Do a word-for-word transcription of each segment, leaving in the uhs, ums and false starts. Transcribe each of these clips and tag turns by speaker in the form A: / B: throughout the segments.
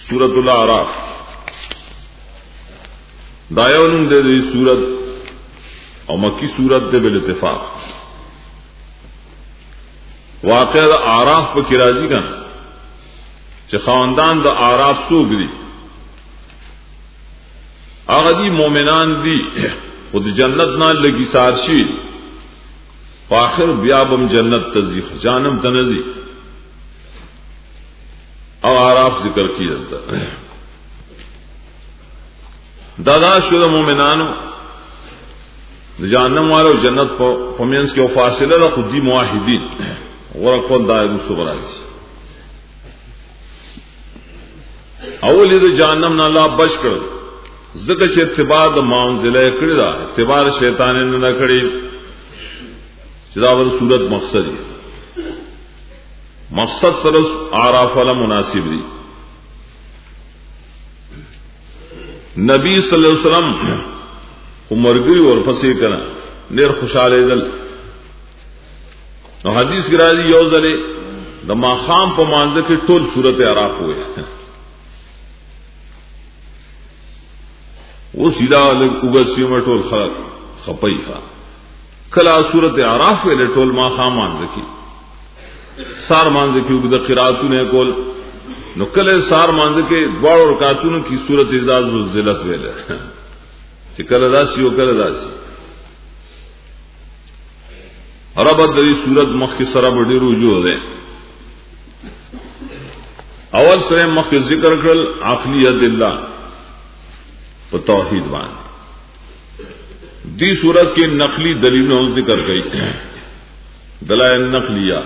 A: سورۃ الاعراف دایونم دے دی سورت اور مکی سورت دے بالاتفاق واقعہ دا اعراف پہ کی راضی کن چہ خاندان دا اعراف سوک دی آغا دی مومنان دی خود جنت نہ لگی سارشی فاخر بیابم جنت تزی جانم تنزی او اعراف ذکر کی جاتا دادا شدہ مومنانو جہنم والو جنت پمینس کے فاصلہ دا خودی معاہدین غرقون دائر سبراج اولی دا جہنم نا اللہ بچ کر ذکر چھ اتباع دا معانزلہ کردہ دا اتباع شیطانی نہ کری چداور صورت مقصد ہے مقصد سرس اعراف والا مناسب دی نبی صلی اللہ علیہ وسلم مرگری اور پسی کرنا نیر خوشحال دل نو حدیث کی راضی یو دلے دا ماخام پا مانزے کے ٹول صورت اعراف ہوئے وہ سیدھا اگت سی میں ٹول خلق خپئی تھا کلا صورت اعراف ویلے ٹول ماخام مانزے کی سار مانزے کی اگدہ قراتون ہے کول نو کلے سار مانزے کے دوار اور کاتون کی صورت اعزاز و ذلت ویلے کہ کل داسی و کل داسی ربط دری صورت مخ کی سرہ بڑی رجوع دے اول سرے مخ کی ذکر کرل عقلیت اللہ و توحید بان دی صورت کی نقلی دلیلوں ذکر گئی دلائل نقلیہ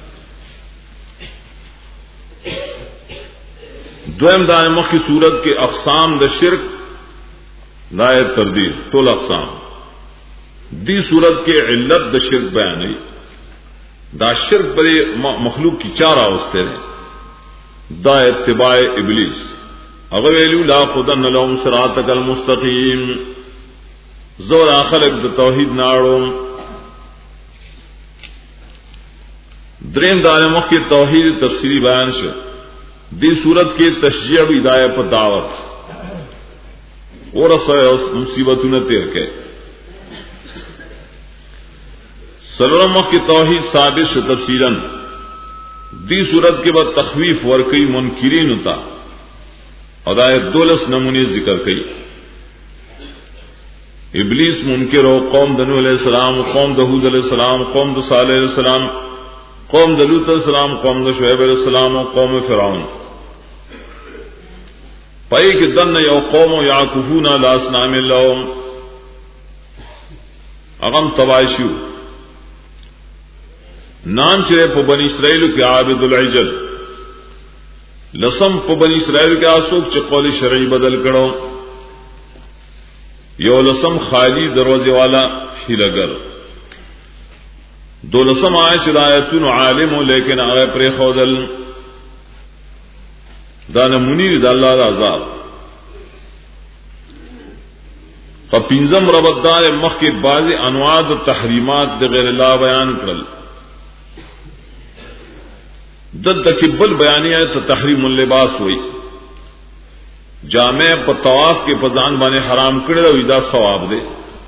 A: دویم دان مخ کی صورت کے اقسام دا شرک دائر تردید طول اقسام دی صورت کے علت دا شرک بیان ہے دا شرک بڑے مخلوق کی چار آوستے ہیں دا اتباع ابلیس اگر ویلو لا خدن لهم صراطک المستقیم زور آخلق دا توحید ناڑوں درین دان مخ کی توحید تفسیری بیان شد دی صورت کے تشجیع و ہدایت پر دعوت اور مصیبتوں نے تیر کے سلورم کی توحید ثابت سے تفصیلاً دی صورت کے بعد تخویف ورکی منکرین ہوتا ہدایت دولس نمونی ذکر کئی ابلیس منکر ہو قوم دنو علیہ السلام قوم دہود علیہ السلام قوم دو صالح علیہ السلام قوم دلوت علیہ السلام قوم دو شعیب علیہ السلام قوم فرعون پائی کہ دن یو قوم یعکفون علی اصنام لهم اغم تباشیو نان چرے پا بنی اسرائیل کے عابد العجل لسم پا بنی اسرائیل کے آسوک چے قول شرعی بدل کرو یو لسم خالی دروازے والا ہیلگر دو لسم آئے شدایتون عالم لیکن آئے پر خودل دانا منیر دا اللہ دا عذاب فپینزم ربطدار مخ کے بعض انواع دا تحریمات دا غیر اللہ بیان کرل دد تکبل بیانی آئے تو تحریم اللباس ہوئی جامع پا طواف کے پزان بانے حرام کرے دا ویدہ ثواب دے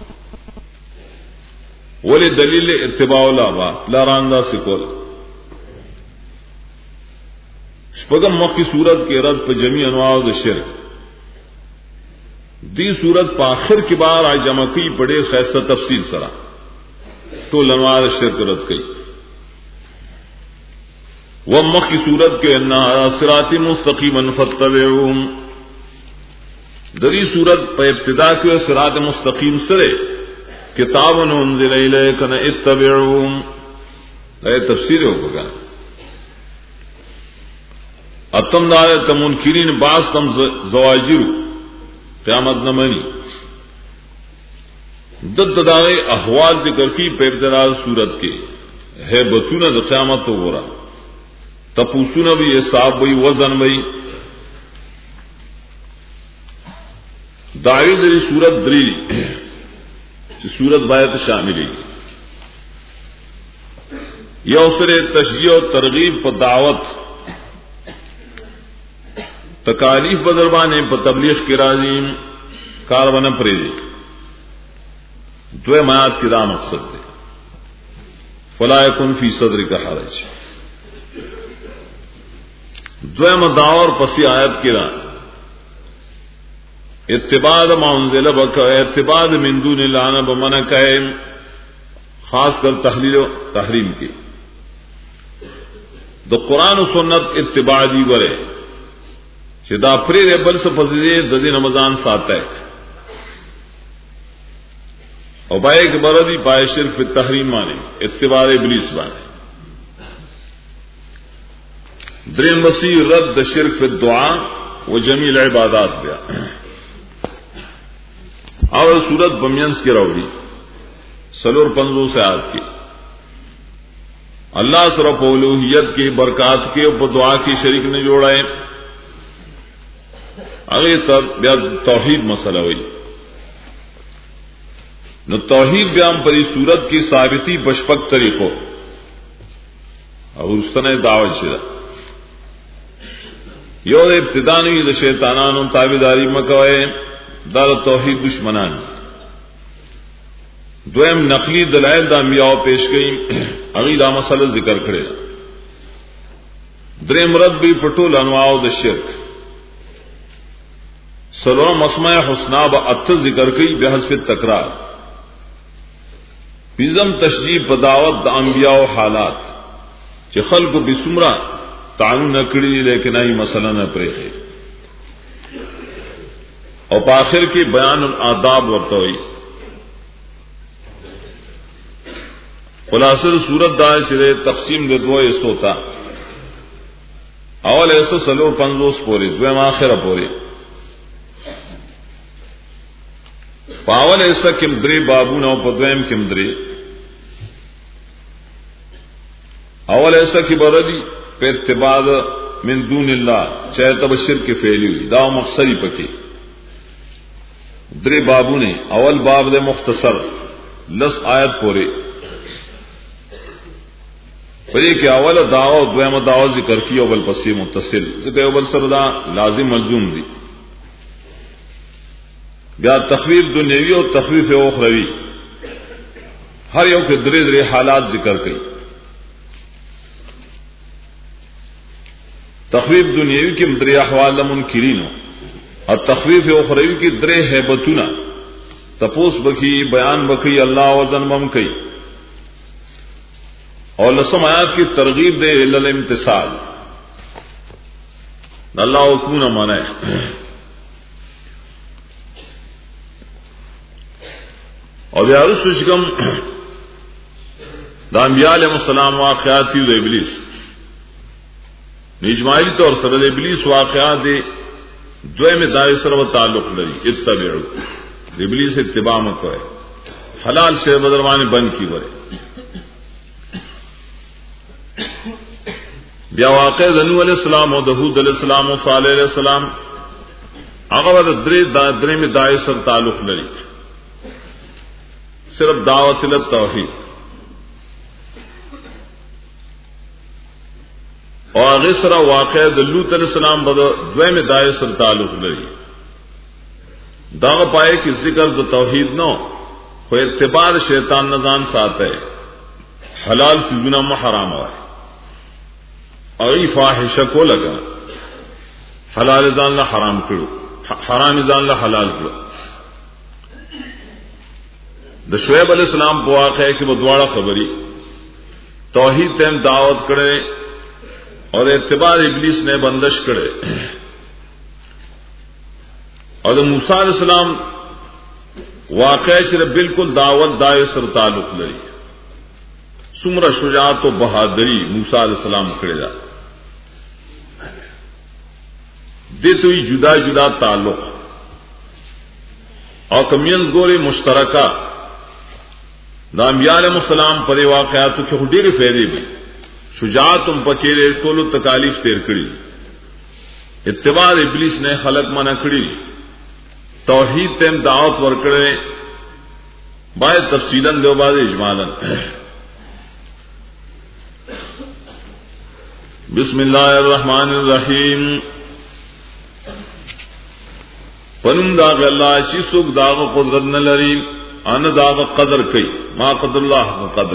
A: ولی دلیل اتباع الابا لاراندہ سکول شپگم مخ کی صورت کے رد پہ جمی انواع دا شرک دی صورت پا آخر کی بار آئی جمع کی پڑے خیصہ تفصیل سرا تو انواع دا شرک رد کی وہ مخ کی صورت کے انہا صراط مستقیما فاتبعوہم دری صورت پہ ابتدا کے صراط مستقیم سرے کتاب انزل الیک اتبعوہم لئے تفسیر ہو گا اتم دار تمنکرین باز تم زواجر قیامت نمانی دد دارے احوال ذکر کی پیبتدار صورت کے ہے بتون د قیامت تو گورا تپوسون بھی حساب بھئی وزن بھئی داعی دری صورت دری صورت بایت شاملی یو سر تشجیع و ترغیب پر دعوت تکالیف بدربانے پا تبلیغ کی راضیم کاروانا پرے دے دوے میات کی دا مقصد دے فلا یکن فی صدر کا حرج دوے مداور پسی آیت کی دا اتباع ما انزل بکا اتباع من دون اللہ بمنا کہے خاص کر تحلیل و تحریم کی دو قرآن و سنت اتباع دی برے دا پری ریبل سے پسیدے ددی رمضان ساتا ہے اور بائے کے بردی پائے شرف تحریم مانے اتباع ابلیس مانے درین وسیع رد شرف دعا و جمیل عبادات بیا اور سورت بمینس کی روڑی سلور پنزو سے آت کی اللہ صرف اولوہیت کی برکات کے اوپر دعا کی شریک نے جوڑائے اگے تب بیا توحید مسئلہ ہوئی نو توحید بیان پری صورت کی ثابتی بشپک طریقوں اور اس طرح دعوت شدہ یو ابتدا نہیں دا شیطانانو تابعداری مکوئے دا توحید دشمنان دویم نقلی دلائل دا انبیاء پیش گئی اگی دا مسئلہ ذکر کرے دریم رد بھی پٹول انواع دا شرک سلو مسمع حسنا با ات ذکر کی بحسب تکرار پیزم تشریح بداوت دا انبیاء و حالات چی خلق بسمرہ تعلق نہ کری لیکن ای مسئلہ نہ پریخے اور پاخر کی بیان الآداب ورتوئی خلاصر صورت دائے سرے تقسیم دے دو ایسو تا اول ایسو سلو پنزوس پوری دویم آخر پوری پاول ایسا کم دری بابو نو پدویم کم دری اول ایسا کی بردی پہ اتباع من دون اللہ چاہے تب شرک فعلی ہوئی داو مقصری پکی دری بابو نے اول باب دے مختصر لس آیت پورے پری کہ اول دعو دویم دعو ذکر کی اول پسی متصل ذکر اول سردا لازم ملزوم دی یا تخویف دنیاوی اور تخویف اخروی ہر یو کے درے درے حالات ذکر کی تخویف دنیاوی کی درے احوال منکرین اور تخویف اخروی کی درے ہیبتنا تپوس بکی بیان بکی اللہ وزن بم کی اور لسم آیات کی ترغیب دے الامتصال اللہ حکمون مانا ہے اور بیارس شکم دا انبیاء علیہ السلام واقعات تھی دا ابلیس اجماعی طور سر ابلیس واقعات دے دوے میں دائر سر و تعلق لری اتبعو ابلیس اتباع مکوئے حلال شے بدروانے بند کی برے بیا واقع ذنو علیہ السلام و دہود علیہ السلام و صالح علیہ السلام اگر درے درے میں دائر سر تعلق لری صرف دعوت توحید اور آگے سرا واقع لوط علیہ السلام بدوے میں دائر سر تعلق لری داغ پائے کہ ذکر دو توحید نو خو اتباع شیطان نظان ساتھ ہے حلال سی گناہ میں حرام ہوا ہے اور ای فاحشہ کو لگا حلال زان لا حرام کرو حرام زان لا حلال کرو د شعیب علیہ السلام کو واقع ہے کہ وہ دوارا خبری توحید تیم دعوت کرے اور اتباع ابلیس نے بندش کرے اور موسیٰ علیہ السلام واقع صرف بالکل دعوت دائر سر تعلق لری سمر شجاعت و بہادری موسیٰ علیہ السلام کرے جا دے تو ہی جدا جدا تعلق اور کمینز گورے مشترکہ دا انبیاء علیہ السلام پر واقعات کے خودیر فیدے بھی شجاعت ام پکیرے کولو تکالیف تیر کری اتباع ابلیس نے خلق منع کری توحید تیم دعوت ورکڑے باید تفصیلاً دو بعد اجمالاً بسم اللہ الرحمن الرحیم پنم دا اللہ چی سوک دا قدرت نہ لری ان دا قدر کئی ما قدر اللہ کا قدر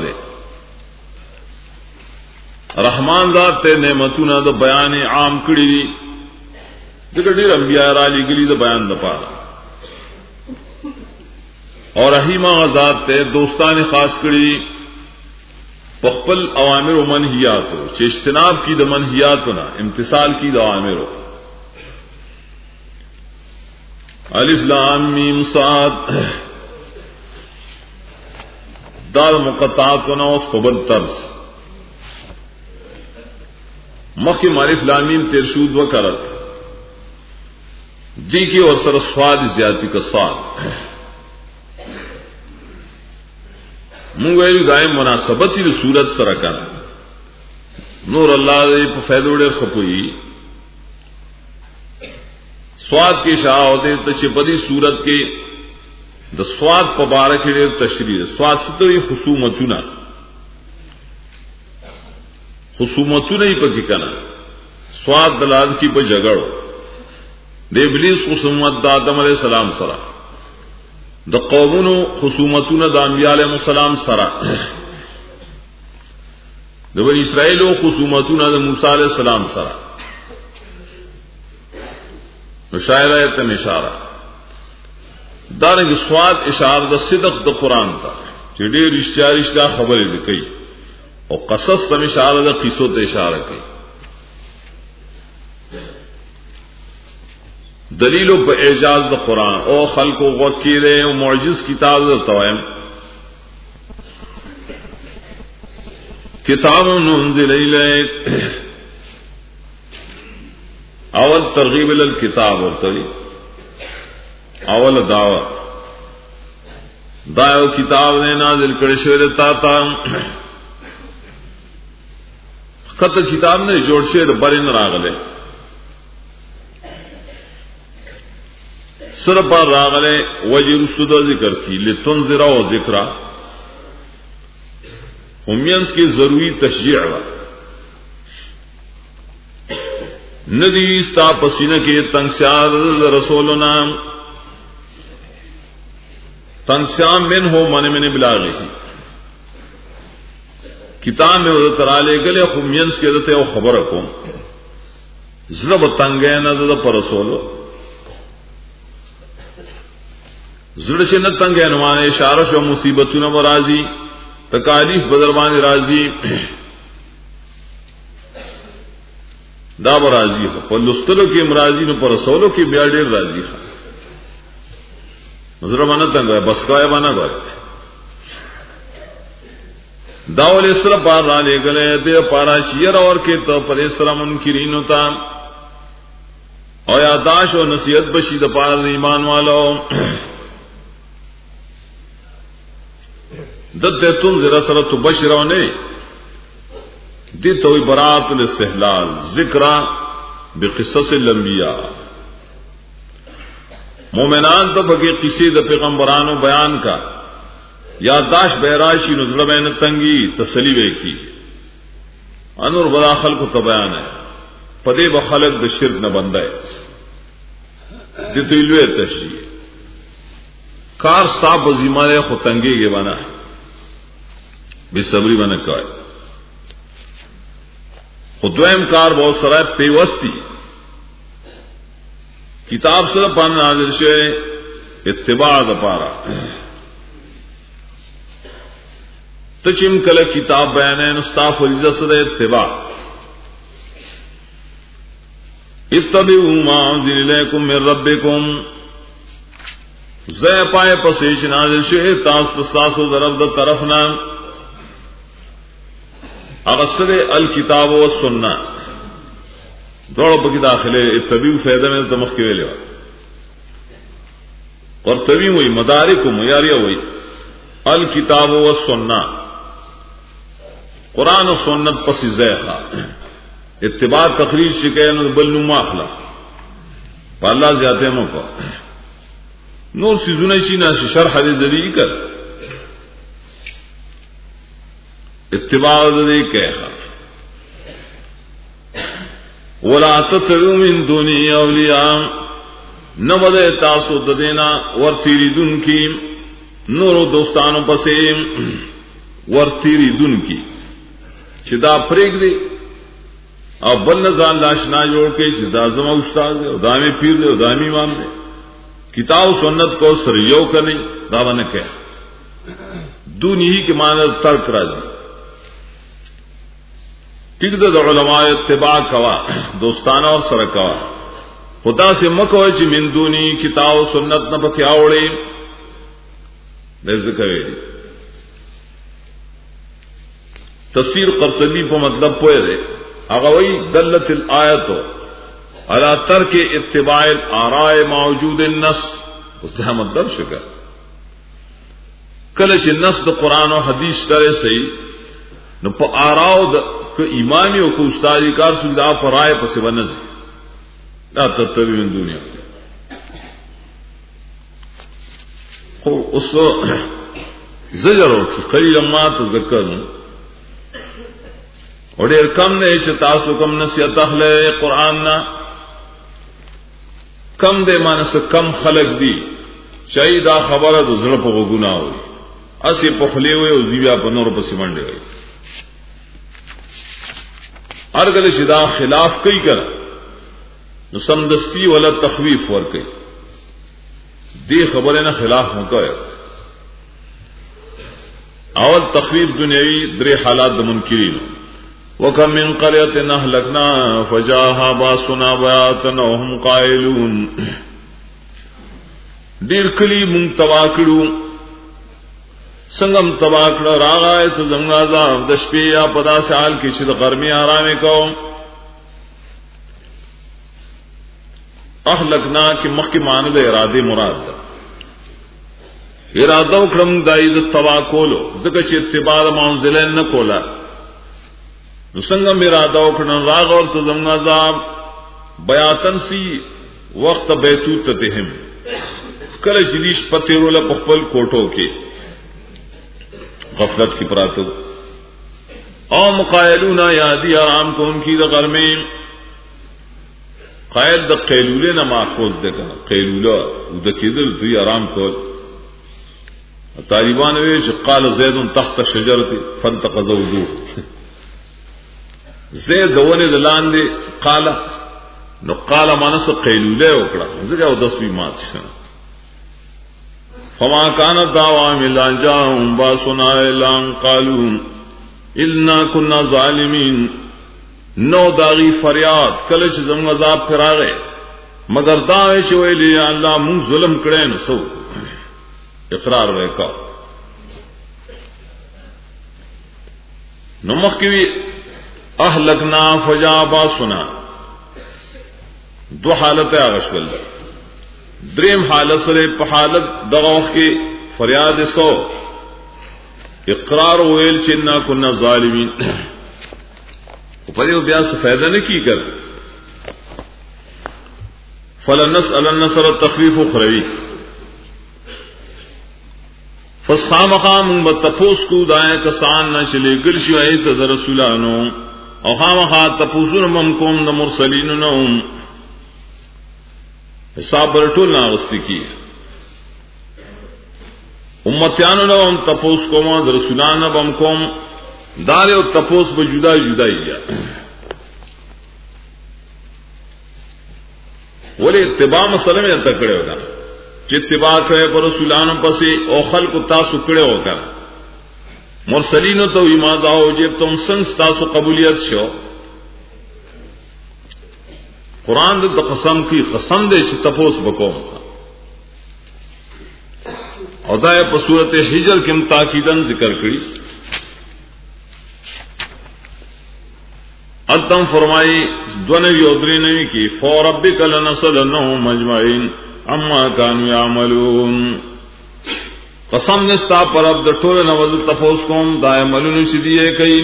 A: رحمان ذات تے نعمتونه دا بیان عام کړی دي دغه ډیر انبیاء را لګلی دا بیان د پاره اور رحیم ذات تے دوستان خاص کړی په خپل اوامر او منهیات چې اجتناب کی د منهیاتونه امتثال کی د اوامر الف لام میم صاد دال مقطعات نو خبر طرز مخی معرف لامیم ترشود و کرت جی کی اور سر سواد زیادتی کا سواد منگویل دائم مناسبتی دی صورت سرکن نور اللہ دے پا فیدوڑے خپوئی سواد کے شاہ ہوتے تچپدی صورت کے دا سواد پا بارک دے تشریح سواد ستوئی خصومتونا خصومتو نہیں پکی کنا سواد دلال کی پا جگڑو دے ابلیس خصومت دا آدم علیہ السلام سرا دا قومونو خصومتو نا دا انبیاء علیہ السلام سرا دا بنی اسرائیلو خصومتو نا دا موسیٰ علیہ السلام سرا مشاعرہ ایتم اشارہ دارنگی سواد اشارہ دا صدق دا قرآن تا چی دیر اشتیا رشتہ خبر دکئی اور قصص تم اشارہ دا قصوں تے اشارہ کی دلیلوں پہ اعجاز دا قرآن او خلق و وکیلے او معجز کتاب دا توائم کتاب انزل الیک اول ترغیب الکتاب اور تری اول دعوی دایو کتاب نے نازل کرے شویر تا تا قطر کتاب نے جوڑ شیر برن راغلے سر پر راغلے وجر سدہ ذکر کی لتنذر و ذکرہ امینس کی ضروری تشجیع وا ندی استا پسینہ کے تنگسیار رسولنا تنگسیام من ہو من من بلاغی کتاب میں وہ ترالے گلے خمینس کے دتے او خبر کو زلب تنگے نہ د پر رسولو زړه چې نه تنگے نوانه اشاره شو مصیبتونه مرাজি تکالیف بدربان راضی دا مرাজি په لستلو کې مرাজি نو پر رسولو کې بیا ډیر راضی نظر باندې تنگے بس کای باندې غواړي داول اسلام پار را لے گلے دے پارا شیر اور کے تو پر اسلام منکرین ہوتا اور یاداش و نصیحت بشید پار ایمان والو دد تم ذرا سر تو بشرو نے دی تو برات الاستحلال ذکر بقصص الانبیاء مومنان تو بگے قصے د پیغمبرانو بیان کا یادداشت بہرائشی نظر بین تنگی تسلی بے کی انور بلا خلق کا بیان ہے پدے بخلق د شرک نہ بندہ ہے دتویلوے تشریح کار صاحب ذمہ خود تنگی کے بنا ہے بے صبری بنا کا خودویم کار بہت سرائے پیوستی کتاب سر پان نازل شے اتباع دا پارا تچم کل کتاب بیان ہے نستا فریضہ صد اتباع اتبعوا ما انزل الیکم من ربکم زے پائے پسیش نازل شے تاس تستاسو ضرب دا طرفنا اغسر الکتاب و سننا دوڑا پکی داخلے اتبعوا فیدہ میں تمخ کے لئے اور تبی ہوئی مدارکم یاریہ ہوئی الکتاب و سننا قرآن و سنت پس زیخا اتباع تقریر شکین بلنو ماخلا پا اللہ زیادہ موقع نور سیزونی چینا شرح دے دلی کر اتباع دے کہا ولا تتبعوا من دونی اولیاء نہ بدے تاسو ددینا ور تیری دن کی نورو دوستانوں پسے ور تیری دن کی چدا پریگ دے اور بل نظان لاشنا جوڑ کے چدا زما استاد دے اور دامی پیر دے اور دامی امام دے کتاب سنت کو سریو کرنے دعوی نہ کہ دنیا کے معنی ترک راضی ٹک دے علماء اتباع کوا دوستانہ اور سر کوا خدا سے مکو چ من دونی کتاب سنت نہ بکیا اوڑے ذکر تفسیر قرطبی کو مطلب پوئے دے اغوی دلت الآیت على ترک اتباع الآراء موجود النص اس کا مطلب شکر کلش نص دا قرآن و حدیث کرے صحیح نو پا آراء دا ایمانی و کو استادی کار سلدہ پر رائے پس ونزی لا تتبی من دنیا اس زجر ہو کہ قلیل ما تذکرون اور دیر کم نے چھ تاسو کم نصیحت اخلے قرآن نا کم دے مانس کم خلق دی چاہی دا خبر دا ذرا پا گناہ ہوئی اسی پخلے ہوئے اور زیبیا پا نور پا سمنڈے ہوئی ارگل شدا خلاف کئی کر نو سمدستی والا تخویف ور کئی دی خبریں نہ خلاف مکہ اول تخویف دنیاوی درے حالات دا منکرین وَكَمْ مِنْ قَرْيَةٍ أَهْلَكْنَاهَا فَجَاءَهَا بَأْسُنَا بَيَاتًا وَهُمْ قَائِلُونَ دیر کلی مونږ تباہ کړو څنګه تباہ کړو راغای ته زموږ عذاب د شپې یا پدا سال کې چې د ګرمي آرامه کوم اهلکنا کې مخکې معنی د اراده مراد ده اراده وکړم دای د تباہ کولو ځکه چې اتباع منزلین نه کولا نو څنګه میرا اراده وکړم راغ اور ته زموږ عذاب بیاتن سی وقت بیتوت تهم کله چې دیش پتیرو له خپل کوټو کې غفلت کی پراتو او مقایلون یادی آرام کو ان کی دا غرمی قائد دا قیلولے نہ ماخوذ دے کنا قیلولہ دا کدل توی آرام کو طالبان ویش قال زید تحت شجرتی فانتقض وضو زید دونے دلان دے قال نو قال مانس قیلولے وکڑا زگا و دسوی مات شنا فما كانت دعواهم الا ان جاءهم باسنا الا ان قالوا انا كنا ظالمين نو داغي فریاد کله چې زموږ عذاب پراغه مگر دا چې ویلي الله مون ظلم کړي نو سو اقرار وکړه نو مخکوي اهلكنا فجاء باسنا دو حالت اغشل دریم حالت سره په حالت دغه وخت کې فریاد سو اقرار ویل چې نا كنا ظالمین په دې بیا څه فائدہ نه کی کړ فلنسأل النصر التخفيف اخروی فصامقام متفوس کو دای کسان نشلې ګرځي ایت د رسولانو او خامخا تفوسون ممکوم د مرسلین نو حساب برټول نه واستي کی امتیانو نو هم تپوس کوم د رسولانو بم کوم دار او تپوس به جدا جدا یا ولې اتباع مسلم یې تکړه ودا چې اتباع کوي پر رسولانو پسې او خلق تاسو کړه وکړه مرسلین ته ایمان دا او چې تم څنګه تاسو قبولیت شو قرآن د قسم کی قسم دے چې تپوس بکوم او دا په سورۃ حجر کې تاکیدن ذکر کړی اتم فرمائی دونوی او درینوی کی فوربک لنصلنهم اجمعین اما كانوا يعملون قسم نستا پر اب د ټول نو تپوس کوم دا عملونه چې دی کوي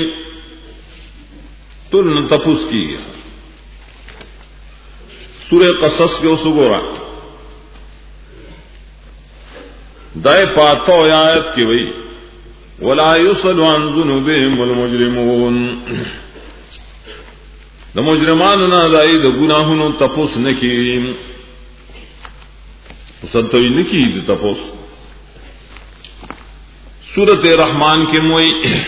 A: ټول تپوس کیږي سورہ قصص کے اس گورا دائے پاتو آیت کی وئی ولا يسأل عن ذنوبهم المجرمون دا مجرمان نہ دائی دا گناہوں تپوس نکی سنتوی نکی دی تپوس سورت رحمان کے موئی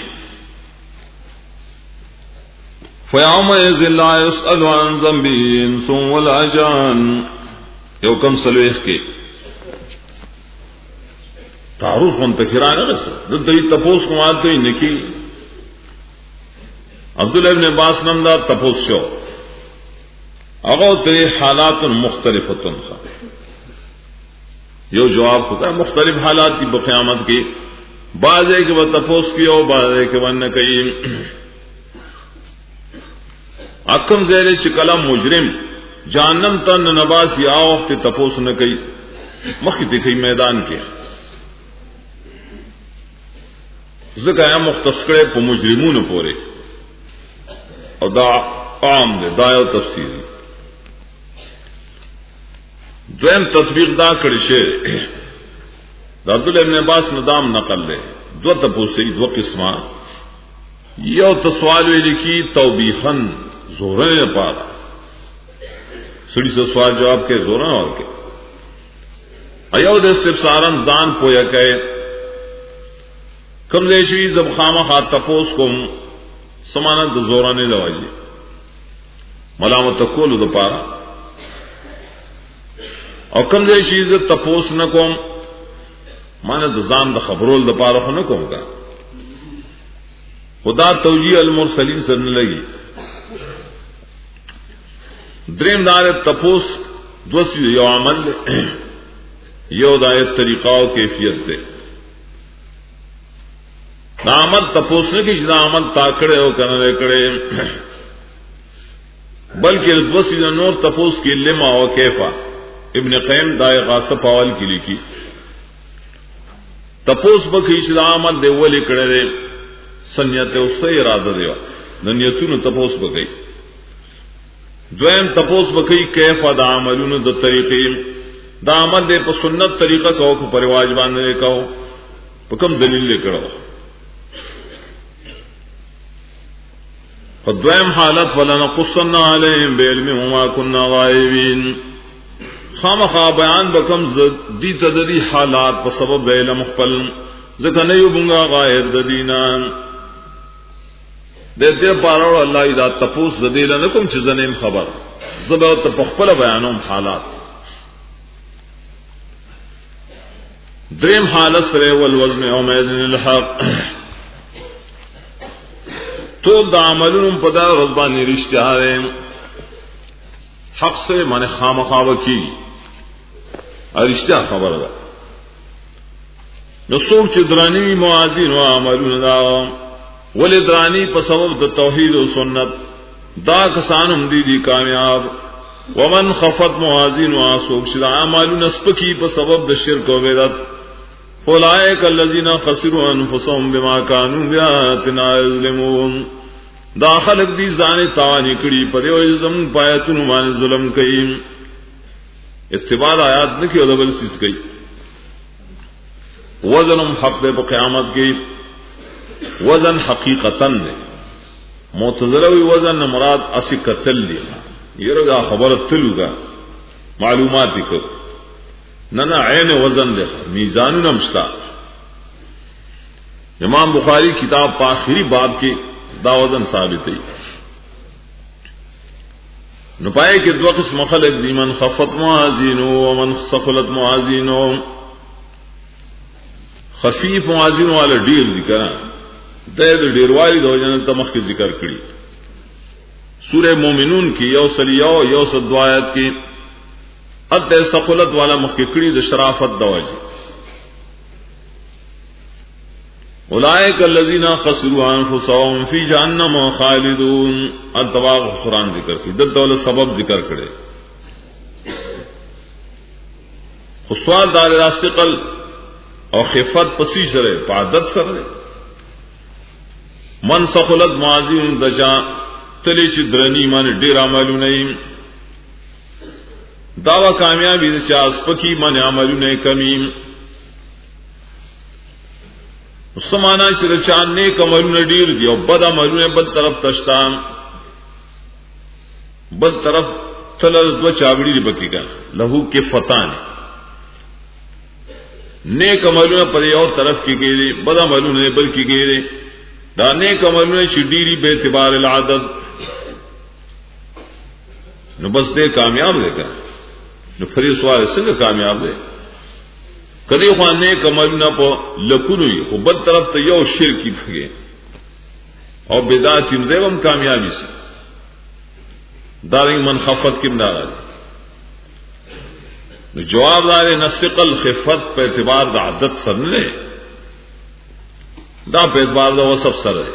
A: فَيَوْمَئِذٍ لَا يُسْأَلُ عَنْ ذَنبِهِ إِنسٌ وَلَا جَانٌ یو کم سلویخ کے تعارف منتقران ہے دلتا یہ تپوس کو آتے ہی نکی عبداللہ ابن عباس نمدہ تپوس شو اگو تیرے حالات مختلف یہ جواب ہوتا ہے مختلف حالات کی بقیامت کی بعض ہے کہ وہ تپوس کی ہو بعض ہے کہ وہ نہ کہیں اکم زیر چکلا مجرم جانم تن نباس یا وقت تپوس نہ کئی مخی دکھئی میدان کے ذکایا مختصکڑے پو مجرمون پورے اور دا عام دے دایو تفسیری دویم تطبیق دا کرشے دا عبداللہ ابن عباس ندام نقل لے دو تپوسی دو قسمان یو تسوالوی لکی توبیخن زورن پارا سڑی سے سوال جواب کے زورن اور کے ایو دے استفسارن زان پویا کہے کم دیشوی زب خامہ خات تپوس کم سمانت زورن لواجی ملامت کولو دا پارا اور کم دیشوی زب تپوس نکم مانا دزان دا خبرول دا پارا خو نکم کا خدا توجیہ المرسلین سے نہ لگی دریم دار تپوس دوسری یو عمل یو دایت طریقہ و کیفیت دے نا عمل تپوس نے کہ جنا عمل تاکڑے ہو کرنے کڑے بلکہ دوسری نور تپوس کی لما و کیفا ابن قیم دائے غاصب اول کی لکھی تپوس بکی جنا عمل دے ولی کڑے دے سنیت اس سے ارادہ دے ننیتون تپوس بکی دویم تپوس بکی کیفا دا عملون دا طریقی دا عمل دے پا سنت طریقہ کہو کہ پرواج باندھنے کہو پا کم دلیل لے کرو فدویم حالت وَلَنَقُصَّنَّ عَلَيْهِمْ بِعِلْمٍ وَمَا كُنَّا غَائِبِينَ خامخا بیان بکم دی تدری حالات پا سبب دا علم خپل ذکر نیو بنگا غائب دا دینان دے دے پاراو اللہ دا تپوس دا دیل نکم چیزنیم خبر زبا تپخپل بیانوم حالات دریم حالت سرے والوزن یومئذن الحق تو دا عملون پدا رضبانی رشتہ آرے حق سے من خامخاو کی رشتہ خبر دا نسوک چدرانی موازین و عملون دا ولی درانی پا سبب دا توحید و سنت دا کسانم دی دی کامیاب ومن خفت موازین و آسوک شد عملون اسپکی پا سبب دا شرک و بیدت اولئک الذین خسروا انفسهم بما كانوا بآیاتنا یظلمون دا خلق دی زان تاوانی کڑی پر یوزم پایتن مان ظلم کئ اتباع آیات نکی او دبل سیس کئ وزنم حق دے قیامت کی وزن حقیقتن دے معتزلوی وزن مراد اسی قتل دی یہ رگا خبر تلو گا معلوماتی کو ننا عین وزن دے میزان نمشتا امام بخاری کتاب پاخری باب کی دا وزن ثابت ہے نپائے کہ دو قسم خلق دی من خفت موازینو ومن ثقلت موازینو خفیف موازینو والا ڈیر ذکر دید ڈیروالی دو جنن تمخ کی ذکر کری سورہ مومنون کی یو سلیو یو سدوایت کی اد ثقلت والا مخکڑی د شرافت دواجی اولئک الذین خسروا انفسهم فی جہنم خالدون التواغ قرآن ذکر کی دد دول سبب ذکر کرے خسوان دار راستقل اور خفت پسی سرے پادت سرے من ثقلت موازین دجا تلی چ درنی من ډیر عملونه داوا کامیابی د چاس پکی من عملونه کمی سمانا چې چان نیک عملونه ډیر دی او بد عملونه بد طرف تشتام بد طرف تل دو چاوڑی دی بکی کا لہو کے فتان نیک عملونه پر یو طرف کې کېږي، بد عملونه بل کې کېږي. دا نیک عملونه چې ډېری به اعتبار العدد، نو بس دې کامیاب دی کا. نو فری سوال څنګه کامیاب دی؟ کدی خو نیک عملونه په لکونو یې، خو بل طرف ته یو شرک کیږي او بدعت یې هم کامیابی سي. دارنګ منخفت کې مدار نو جواب دار نسقل خفت په اعتبار د عادت سره نه، دا په اعتبار د وصف سره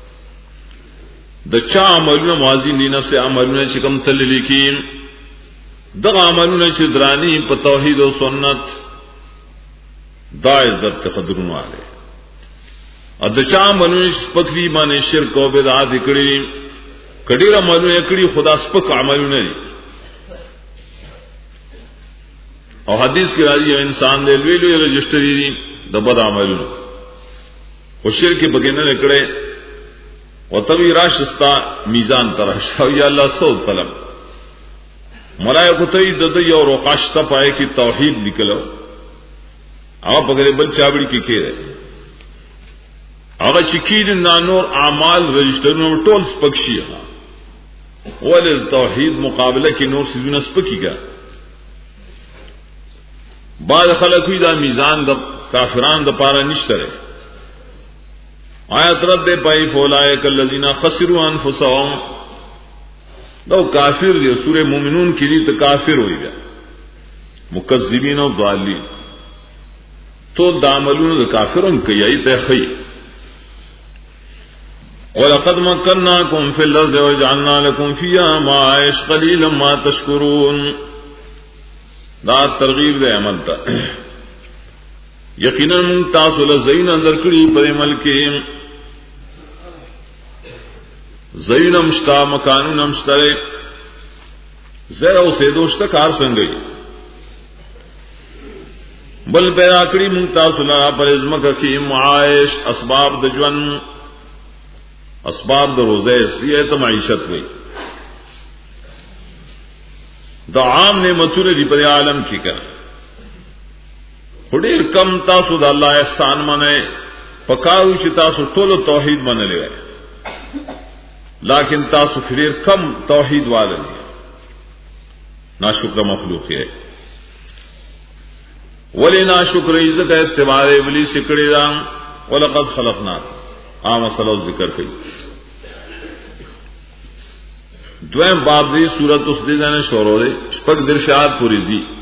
A: د چا عملونه موازین دي نفس عملونه چې کوم تل لیکین دغه عملونه چې درانی په توحید او سنت دا عزت قدرونه والے، ا د چا عملونه سپکلی باندې شرک او بدعت کړي، کډیر عملونه کړي خدا سپک عملونه دي. او حدیث کی راضی انسان دے لوی لوی رجسٹری دی د بد عملونو او شرک بګینه نکړي او تبي راشستا میزان ترش او یا الله سو طلب ملائکه ته د یو روقاشته پای کی توحید نکلو او بغیر بل چابړي کی کېره هغه چې کید نور اعمال رجسٹرونو ټول سپکشي ول توحید مقابله کې نور سيزونه سپکیږي. بعض خلک وی دا میزان د کافرانو د پاره نشته. آیت رد دے پای فولائک الذین خسروا انفسهم، دو کافر دی سورہ مومنون کی دی تو کافر ہوئی گا مکذبین و ضالین تو داملون دا کافرون کی یہی تحقی. وَلَقَدْ مَكَّنَّاكُمْ فِي الْأَرْضِ وَجَعَلْنَا لَكُمْ فِيهَا مَعَائِشَ قَلِيلًا مَا تَشْكُرُونَ. دا ترغیب دے عمل تا یقیناً من تاسو لزین اندر کری پر عمل کے زین امشتا مکانون امشترے زیر او سیدوشتا کار سنگئی بل پیدا کری من تاسو لرا پر ازمکا کی معائش اسباب دجون اسباب د روزے سیئت معیشت ہوئی دا عام نعمتونه دی پر عالم کی کر ډیر کم تاسو د الله احسان منئ پکاو چې تاسو ټول توحید منلې وای لیکن تاسو ډیر کم توحید والے ناشکر مخلوق ہے ولی ناشکر عزت اتباع ابلیس کړي دا ولقد خلقنا عام صلو ذکر کړي. دویم باب دی سورت اس دی جانے شورو دے شپک درشاد پوری دی